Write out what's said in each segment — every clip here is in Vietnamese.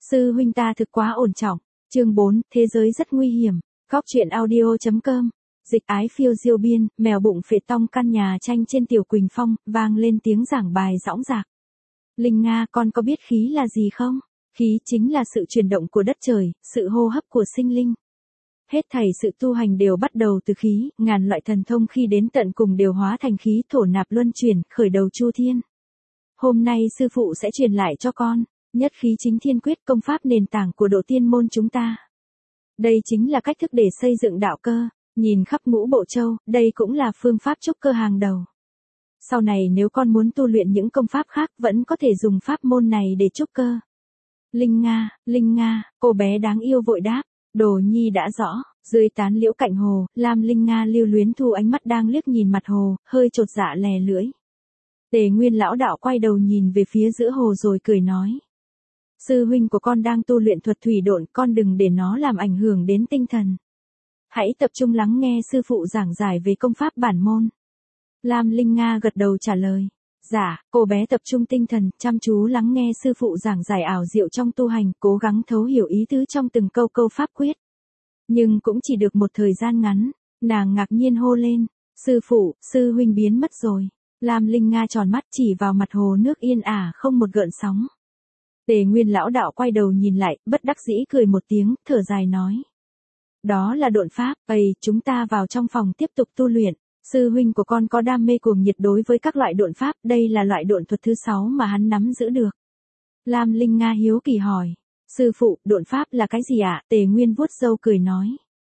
Sư huynh ta thực quá ổn trọng. Chương 4, thế giới rất nguy hiểm. Góc truyện audio.com. Dịch ái phiêu diêu biên, mèo bụng phệ tong căn nhà tranh trên Tiểu Quỳnh Phong, vang lên tiếng giảng bài dõng dạc. Linh Nga, con có biết khí là gì không? Khí chính là sự chuyển động của đất trời, sự hô hấp của sinh linh. Hết thảy sự tu hành đều bắt đầu từ khí, ngàn loại thần thông khi đến tận cùng đều hóa thành khí thổ nạp luân chuyển, khởi đầu chu thiên. Hôm nay sư phụ sẽ truyền lại cho con, nhất khí chính thiên quyết, công pháp nền tảng của độ tiên môn chúng ta. Đây chính là cách thức để xây dựng đạo cơ, nhìn khắp ngũ bộ châu, đây cũng là phương pháp trúc cơ hàng đầu. Sau này nếu con muốn tu luyện những công pháp khác vẫn có thể dùng pháp môn này để trúc cơ. Linh Nga, cô bé đáng yêu vội đáp, đồ nhi đã rõ. Dưới tán liễu cạnh hồ, Lam Linh Nga lưu luyến thu ánh mắt đang liếc nhìn mặt hồ, hơi chột dạ lè lưỡi. Tề Nguyên lão đạo quay đầu nhìn về phía giữa hồ rồi cười nói. Sư huynh của con đang tu luyện thuật thủy độn, con đừng để nó làm ảnh hưởng đến tinh thần. Hãy tập trung lắng nghe sư phụ giảng giải về công pháp bản môn. Lam Linh Nga gật đầu trả lời. Dạ, cô bé tập trung tinh thần, chăm chú lắng nghe sư phụ giảng giải ảo diệu trong tu hành, cố gắng thấu hiểu ý tứ trong từng câu pháp quyết. Nhưng cũng chỉ được một thời gian ngắn, nàng ngạc nhiên hô lên. Sư phụ, sư huynh biến mất rồi. Lam Linh Nga tròn mắt chỉ vào mặt hồ nước yên ả không một gợn sóng. Tề Nguyên lão đạo quay đầu nhìn lại, bất đắc dĩ cười một tiếng, thở dài nói. Đó là độn pháp, chúng ta vào trong phòng tiếp tục tu luyện. Sư huynh của con có đam mê cuồng nhiệt đối với các loại độn pháp, đây là loại độn thuật thứ 6 mà hắn nắm giữ được. Lam Linh Nga hiếu kỳ hỏi. Sư phụ, độn pháp là cái gì ạ? Tề Nguyên vuốt râu cười nói.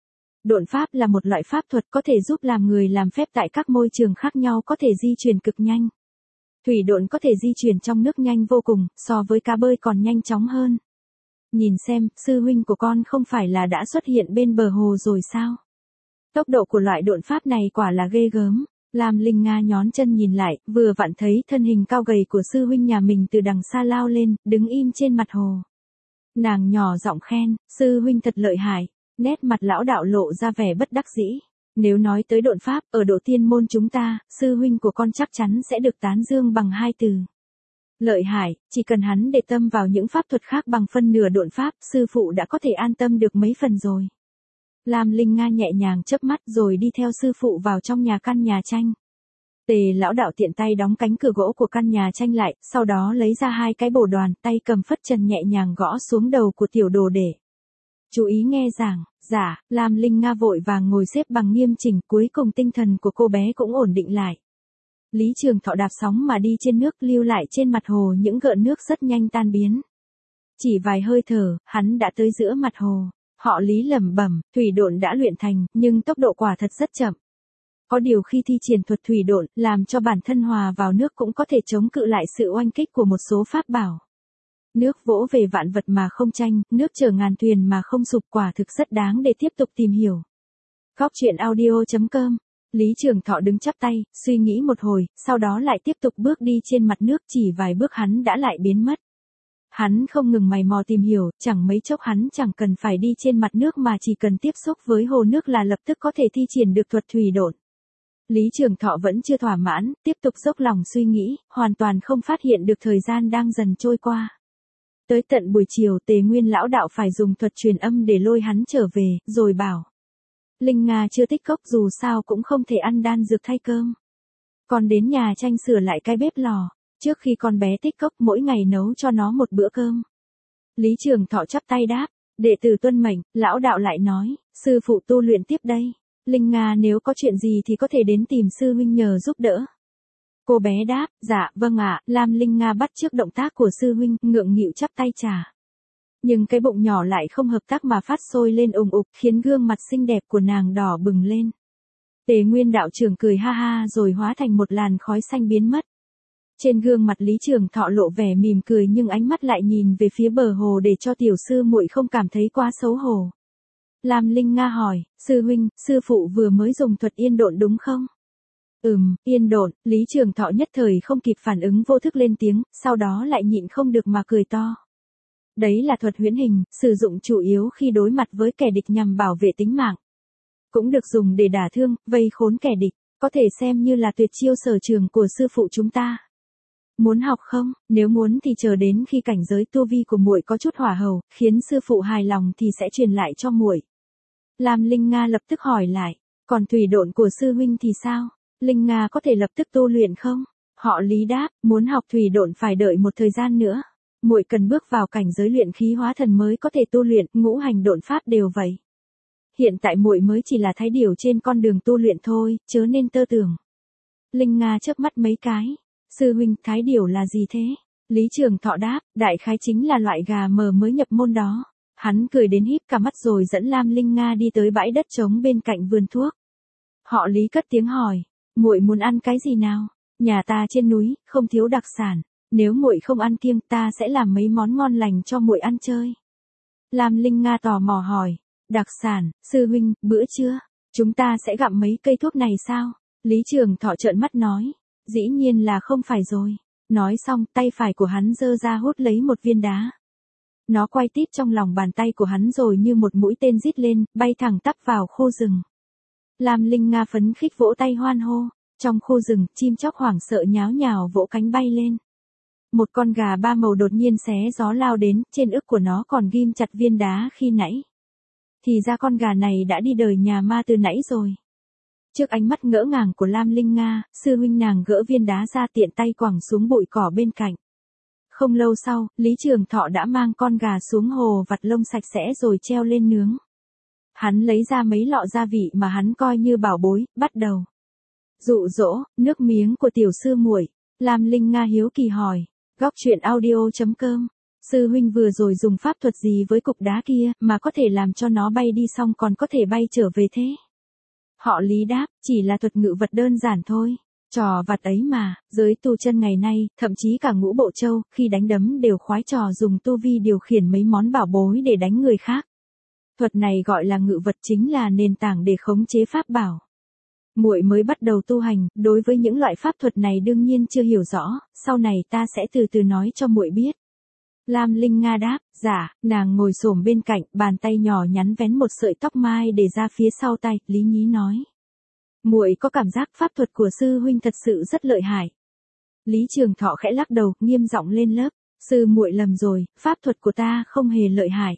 Độn pháp là một loại pháp thuật có thể giúp làm người làm phép tại các môi trường khác nhau có thể di chuyển cực nhanh. Thủy độn có thể di chuyển trong nước nhanh vô cùng, so với cá bơi còn nhanh chóng hơn. Nhìn xem, sư huynh của con không phải là đã xuất hiện bên bờ hồ rồi sao? Tốc độ của loại độn pháp này quả là ghê gớm. Lam Linh Nga nhón chân nhìn lại, vừa vặn thấy thân hình cao gầy của sư huynh nhà mình từ đằng xa lao lên, đứng im trên mặt hồ. Nàng nhỏ giọng khen, sư huynh thật lợi hại. Nét mặt lão đạo lộ ra vẻ bất đắc dĩ. Nếu nói tới độn pháp, ở độ tiên môn chúng ta, sư huynh của con chắc chắn sẽ được tán dương bằng 2 từ. Lợi hại, chỉ cần hắn để tâm vào những pháp thuật khác bằng phân nửa độn pháp, sư phụ đã có thể an tâm được mấy phần rồi. Lam Linh Nga nhẹ nhàng chớp mắt rồi đi theo sư phụ vào trong căn nhà tranh. Tề lão đạo tiện tay đóng cánh cửa gỗ của căn nhà tranh lại, sau đó lấy ra 2 cái bổ đoàn, tay cầm phất trần nhẹ nhàng gõ xuống đầu của tiểu đồ đệ. Chú ý nghe giảng. Dạ, Lam Linh Nga vội vàng ngồi xếp bằng nghiêm chỉnh, cuối cùng tinh thần của cô bé cũng ổn định lại. Lý Trường Thọ đạp sóng mà đi trên nước, lưu lại trên mặt hồ những gợn nước rất nhanh tan biến. Chỉ vài hơi thở, hắn đã tới giữa mặt hồ. Họ Lý lẩm bẩm, thủy độn đã luyện thành, nhưng tốc độ quả thật rất chậm. Có điều khi thi triển thuật thủy độn, làm cho bản thân hòa vào nước cũng có thể chống cự lại sự oanh kích của một số pháp bảo. Nước vỗ về vạn vật mà không tranh, nước chở ngàn thuyền mà không sụp, quả thực rất đáng để tiếp tục tìm hiểu. Góc truyện audio.com. Lý Trường Thọ đứng chắp tay, suy nghĩ một hồi, sau đó lại tiếp tục bước đi trên mặt nước, chỉ vài bước hắn đã lại biến mất. Hắn không ngừng mày mò tìm hiểu, chẳng mấy chốc hắn chẳng cần phải đi trên mặt nước mà chỉ cần tiếp xúc với hồ nước là lập tức có thể thi triển được thuật thủy độn. Lý Trường Thọ vẫn chưa thỏa mãn, tiếp tục dốc lòng suy nghĩ, hoàn toàn không phát hiện được thời gian đang dần trôi qua. Tới tận buổi chiều, Tề Nguyên lão đạo phải dùng thuật truyền âm để lôi hắn trở về, rồi bảo. Linh Nga chưa tích cốc, dù sao cũng không thể ăn đan dược thay cơm. Còn đến nhà tranh sửa lại cái bếp lò, trước khi con bé tích cốc mỗi ngày nấu cho nó một bữa cơm. Lý Trường Thọ chắp tay đáp, đệ tử tuân mệnh. Lão đạo lại nói, sư phụ tu luyện tiếp đây. Linh Nga nếu có chuyện gì thì có thể đến tìm sư huynh nhờ giúp đỡ. Cô bé đáp, dạ, vâng ạ. Lam Linh Nga bắt chước động tác của sư huynh, ngượng nghịu chắp tay trả. Nhưng cái bụng nhỏ lại không hợp tác mà phát sôi lên ùng ục, khiến gương mặt xinh đẹp của nàng đỏ bừng lên. Tề Nguyên đạo trưởng cười ha ha rồi hóa thành một làn khói xanh biến mất. Trên gương mặt Lý Trường Thọ lộ vẻ mỉm cười nhưng ánh mắt lại nhìn về phía bờ hồ để cho tiểu sư muội không cảm thấy quá xấu hổ. Lam Linh Nga hỏi, sư huynh, sư phụ vừa mới dùng thuật yên độn đúng không? Yên độn. Lý Trường Thọ nhất thời không kịp phản ứng, vô thức lên tiếng, sau đó lại nhịn không được mà cười to. Đấy là thuật huyễn hình, sử dụng chủ yếu khi đối mặt với kẻ địch nhằm bảo vệ tính mạng. Cũng được dùng để đả thương, vây khốn kẻ địch, có thể xem như là tuyệt chiêu sở trường của sư phụ chúng ta. Muốn học không? Nếu muốn thì chờ đến khi cảnh giới tu vi của muội có chút hỏa hầu, khiến sư phụ hài lòng thì sẽ truyền lại cho muội. Lam Linh Nga lập tức hỏi lại, còn thủy độn của sư huynh thì sao? Linh Nga có thể lập tức tu luyện không? Họ Lý đáp, muốn học thủy độn phải đợi một thời gian nữa. Muội cần bước vào cảnh giới luyện khí hóa thần mới có thể tu luyện, ngũ hành độn pháp đều vậy. Hiện tại muội mới chỉ là thái điểu trên con đường tu luyện thôi, chớ nên tơ tưởng. Linh Nga chớp mắt mấy cái. Sư huynh, thái điểu là gì thế? Lý Trường Thọ đáp, đại khái chính là loại gà mờ mới nhập môn đó. Hắn cười đến híp cả mắt rồi dẫn Lam Linh Nga đi tới bãi đất trống bên cạnh vườn thuốc. Họ Lý cất tiếng hỏi, muội muốn ăn cái gì nào? Nhà ta trên núi, không thiếu đặc sản. Nếu muội không ăn kiêng, ta sẽ làm mấy món ngon lành cho muội ăn chơi. Lam Linh Nga tò mò hỏi, đặc sản, sư huynh, bữa trưa, chúng ta sẽ gặm mấy cây thuốc này sao? Lý Trường Thọ trợn mắt nói, dĩ nhiên là không phải rồi. Nói xong, tay phải của hắn giơ ra hút lấy một viên đá. Nó quay tít trong lòng bàn tay của hắn rồi như một mũi tên rít lên, bay thẳng tắp vào khu rừng. Lam Linh Nga phấn khích vỗ tay hoan hô. Trong khu rừng, chim chóc hoảng sợ nháo nhào vỗ cánh bay lên. Một con gà ba màu đột nhiên xé gió lao đến, trên ức của nó còn ghim chặt viên đá khi nãy. Thì ra con gà này đã đi đời nhà ma từ nãy rồi. Trước ánh mắt ngỡ ngàng của Lam Linh Nga, sư huynh nàng gỡ viên đá ra tiện tay quẳng xuống bụi cỏ bên cạnh. Không lâu sau, Lý Trường Thọ đã mang con gà xuống hồ vặt lông sạch sẽ rồi treo lên nướng. Hắn lấy ra mấy lọ gia vị mà hắn coi như bảo bối, bắt đầu dụ dỗ, nước miếng của tiểu sư muội. Lam Linh Nga hiếu kỳ hỏi, góc truyện audio.com, sư huynh vừa rồi dùng pháp thuật gì với cục đá kia mà có thể làm cho nó bay đi xong còn có thể bay trở về thế? Họ Lý đáp, chỉ là thuật ngự vật đơn giản thôi. Trò vặt ấy mà, giới tu chân ngày nay, thậm chí cả Ngũ Bộ Châu, khi đánh đấm đều khoái trò dùng tu vi điều khiển mấy món bảo bối để đánh người khác. Thuật này gọi là ngự vật, chính là nền tảng để khống chế pháp bảo. Muội mới bắt đầu tu hành, đối với những loại pháp thuật này đương nhiên chưa hiểu rõ, sau này ta sẽ từ từ nói cho muội biết. Lam Linh Nga đáp, dạ, nàng ngồi xổm bên cạnh, bàn tay nhỏ nhắn vén một sợi tóc mai để ra phía sau tay, lý nhí nói. Muội có cảm giác pháp thuật của sư huynh thật sự rất lợi hại. Lý Trường Thọ khẽ lắc đầu, nghiêm giọng lên lớp, sư muội lầm rồi, pháp thuật của ta không hề lợi hại.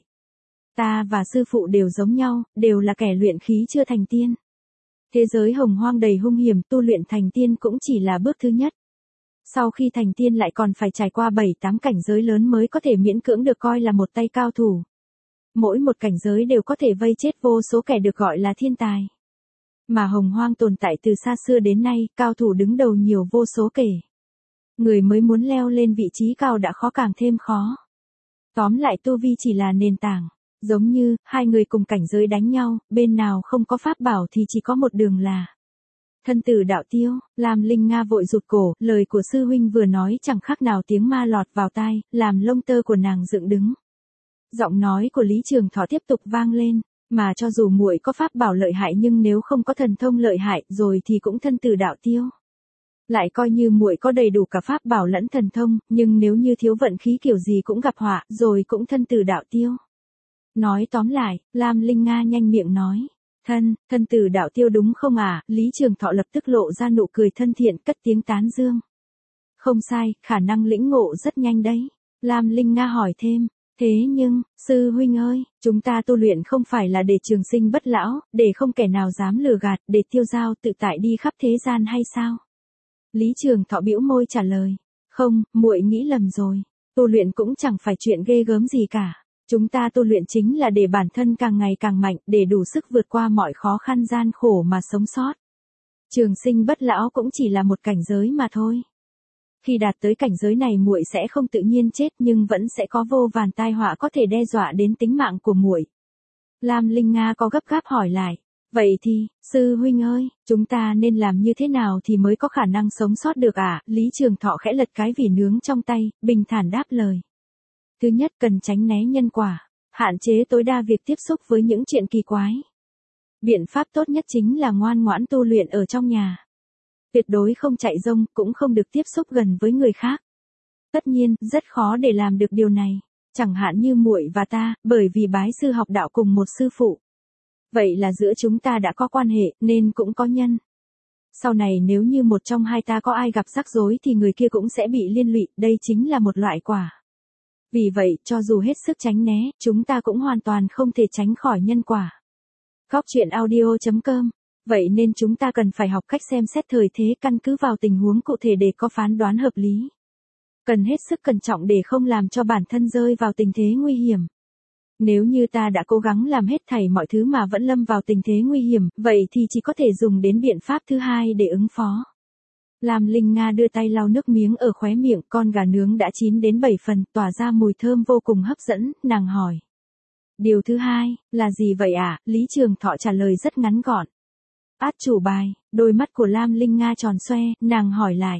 Ta và sư phụ đều giống nhau, đều là kẻ luyện khí chưa thành tiên. Thế giới hồng hoang đầy hung hiểm, tu luyện thành tiên cũng chỉ là bước thứ nhất. Sau khi thành tiên lại còn phải trải qua 7-8 cảnh giới lớn mới có thể miễn cưỡng được coi là một tay cao thủ. Mỗi một cảnh giới đều có thể vây chết vô số kẻ được gọi là thiên tài. Mà hồng hoang tồn tại từ xa xưa đến nay, cao thủ đứng đầu nhiều vô số kể. Người mới muốn leo lên vị trí cao đã khó càng thêm khó. Tóm lại tu vi chỉ là nền tảng. Giống như, hai người cùng cảnh giới đánh nhau, bên nào không có pháp bảo thì chỉ có một đường là thân tử đạo tiêu. Lam Linh Nga vội rụt cổ, lời của sư huynh vừa nói chẳng khác nào tiếng ma lọt vào tai, làm lông tơ của nàng dựng đứng. Giọng nói của Lý Trường Thọ tiếp tục vang lên, mà cho dù muội có pháp bảo lợi hại nhưng nếu không có thần thông lợi hại rồi thì cũng thân tử đạo tiêu. Lại coi như muội có đầy đủ cả pháp bảo lẫn thần thông, nhưng nếu như thiếu vận khí kiểu gì cũng gặp họa, rồi cũng thân tử đạo tiêu. Nói tóm lại, Lam Linh Nga nhanh miệng nói, thân tử đạo tiêu đúng không à? Lý Trường Thọ lập tức lộ ra nụ cười thân thiện, cất tiếng tán dương. Không sai, khả năng lĩnh ngộ rất nhanh đấy. Lam Linh Nga hỏi thêm, thế nhưng, sư huynh ơi, chúng ta tu luyện không phải là để trường sinh bất lão, để không kẻ nào dám lừa gạt, để tiêu dao tự tại đi khắp thế gian hay sao? Lý Trường Thọ bĩu môi trả lời, không, muội nghĩ lầm rồi, tu luyện cũng chẳng phải chuyện ghê gớm gì cả. Chúng ta tu luyện chính là để bản thân càng ngày càng mạnh, để đủ sức vượt qua mọi khó khăn gian khổ mà sống sót. Trường sinh bất lão cũng chỉ là một cảnh giới mà thôi. Khi đạt tới cảnh giới này muội sẽ không tự nhiên chết nhưng vẫn sẽ có vô vàn tai họa có thể đe dọa đến tính mạng của muội. Lam Linh Nga có gấp gáp hỏi lại, vậy thì, sư huynh ơi, chúng ta nên làm như thế nào thì mới có khả năng sống sót được à? Lý Trường Thọ khẽ lật cái vỉ nướng trong tay, bình thản đáp lời. Thứ nhất, cần tránh né nhân quả, hạn chế tối đa việc tiếp xúc với những chuyện kỳ quái. Biện pháp tốt nhất chính là ngoan ngoãn tu luyện ở trong nhà. Tuyệt đối không chạy rông, cũng không được tiếp xúc gần với người khác. Tất nhiên, rất khó để làm được điều này, chẳng hạn như muội và ta, bởi vì bái sư học đạo cùng một sư phụ. Vậy là giữa chúng ta đã có quan hệ, nên cũng có nhân. Sau này nếu như một trong hai ta có ai gặp rắc rối thì người kia cũng sẽ bị liên lụy, đây chính là một loại quả. Vì vậy, cho dù hết sức tránh né, chúng ta cũng hoàn toàn không thể tránh khỏi nhân quả. Góc truyện audio.com. Vậy nên chúng ta cần phải học cách xem xét thời thế, căn cứ vào tình huống cụ thể để có phán đoán hợp lý. Cần hết sức cẩn trọng để không làm cho bản thân rơi vào tình thế nguy hiểm. Nếu như ta đã cố gắng làm hết thảy mọi thứ mà vẫn lâm vào tình thế nguy hiểm, vậy thì chỉ có thể dùng đến biện pháp thứ hai để ứng phó. Lam Linh Nga đưa tay lau nước miếng ở khóe miệng, con gà nướng đã chín đến 7 phần, tỏa ra mùi thơm vô cùng hấp dẫn, nàng hỏi. Điều thứ hai, là gì vậy ạ? Lý Trường Thọ trả lời rất ngắn gọn. Át chủ bài, đôi mắt của Lam Linh Nga tròn xoe, nàng hỏi lại.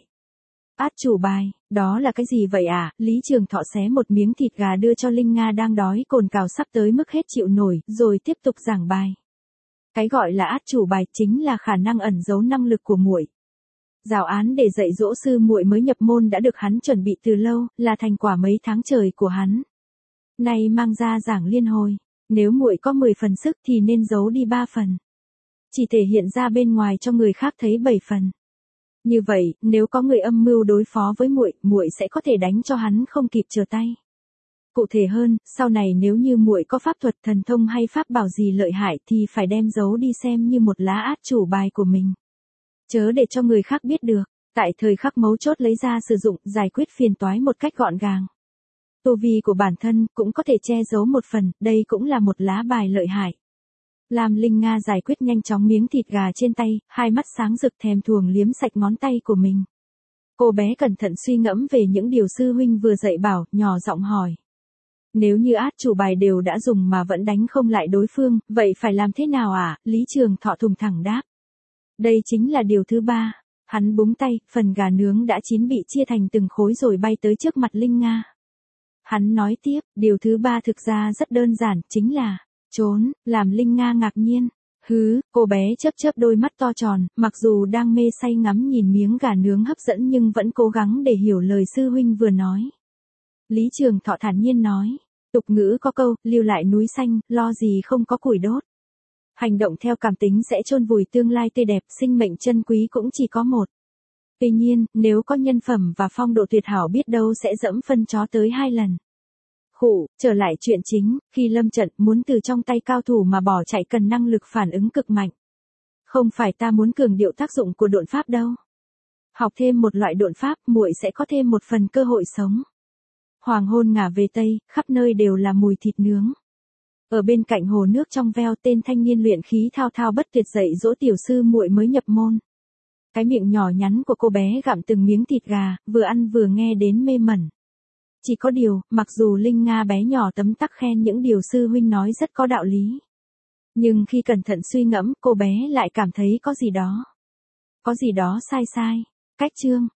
Át chủ bài, đó là cái gì vậy ạ? Lý Trường Thọ xé một miếng thịt gà đưa cho Linh Nga đang đói cồn cào sắp tới mức hết chịu nổi, rồi tiếp tục giảng bài. Cái gọi là át chủ bài chính là khả năng ẩn giấu năng lực của muội. Giáo án để dạy dỗ sư muội mới nhập môn đã được hắn chuẩn bị từ lâu, là thành quả mấy tháng trời của hắn. Nay mang ra giảng liên hồi, nếu muội có 10 phần sức thì nên giấu đi 3 phần. Chỉ thể hiện ra bên ngoài cho người khác thấy 7 phần. Như vậy, nếu có người âm mưu đối phó với muội, muội sẽ có thể đánh cho hắn không kịp trở tay. Cụ thể hơn, sau này nếu như muội có pháp thuật thần thông hay pháp bảo gì lợi hại thì phải đem giấu đi xem như một lá át chủ bài của mình. Chớ để cho người khác biết được, tại thời khắc mấu chốt lấy ra sử dụng, giải quyết phiền toái một cách gọn gàng. Tu vi của bản thân cũng có thể che giấu một phần, đây cũng là một lá bài lợi hại. Lam Linh Nga giải quyết nhanh chóng miếng thịt gà trên tay, hai mắt sáng rực thèm thuồng liếm sạch ngón tay của mình. Cô bé cẩn thận suy ngẫm về những điều sư huynh vừa dạy bảo, nhỏ giọng hỏi. Nếu như át chủ bài đều đã dùng mà vẫn đánh không lại đối phương, vậy phải làm thế nào ạ? Lý Trường Thọ thùng thẳng đáp. Đây chính là điều thứ ba. Hắn búng tay, phần gà nướng đã chín bị chia thành từng khối rồi bay tới trước mặt Linh Nga. Hắn nói tiếp, điều thứ ba thực ra rất đơn giản, chính là trốn, làm Linh Nga ngạc nhiên. Cô bé chớp chớp đôi mắt to tròn, mặc dù đang mê say ngắm nhìn miếng gà nướng hấp dẫn nhưng vẫn cố gắng để hiểu lời sư huynh vừa nói. Lý Trường Thọ thản nhiên nói, tục ngữ có câu, lưu lại núi xanh, lo gì không có củi đốt. Hành động theo cảm tính sẽ chôn vùi tương lai tươi đẹp, sinh mệnh chân quý cũng chỉ có một. Tuy nhiên, nếu có nhân phẩm và phong độ tuyệt hảo biết đâu sẽ dẫm phân chó tới 2 lần. Trở lại chuyện chính, khi lâm trận muốn từ trong tay cao thủ mà bỏ chạy cần năng lực phản ứng cực mạnh. Không phải ta muốn cường điệu tác dụng của độn pháp đâu. Học thêm một loại độn pháp, muội sẽ có thêm một phần cơ hội sống. Hoàng hôn ngả về tây, khắp nơi đều là mùi thịt nướng. Ở bên cạnh hồ nước trong veo, tên thanh niên luyện khí thao thao bất tuyệt dạy dỗ tiểu sư muội mới nhập môn. Cái miệng nhỏ nhắn của cô bé gặm từng miếng thịt gà, vừa ăn vừa nghe đến mê mẩn. Chỉ có điều, mặc dù Linh Nga bé nhỏ tấm tắc khen những điều sư huynh nói rất có đạo lý. Nhưng khi cẩn thận suy ngẫm, cô bé lại cảm thấy có gì đó sai sai. Cách chương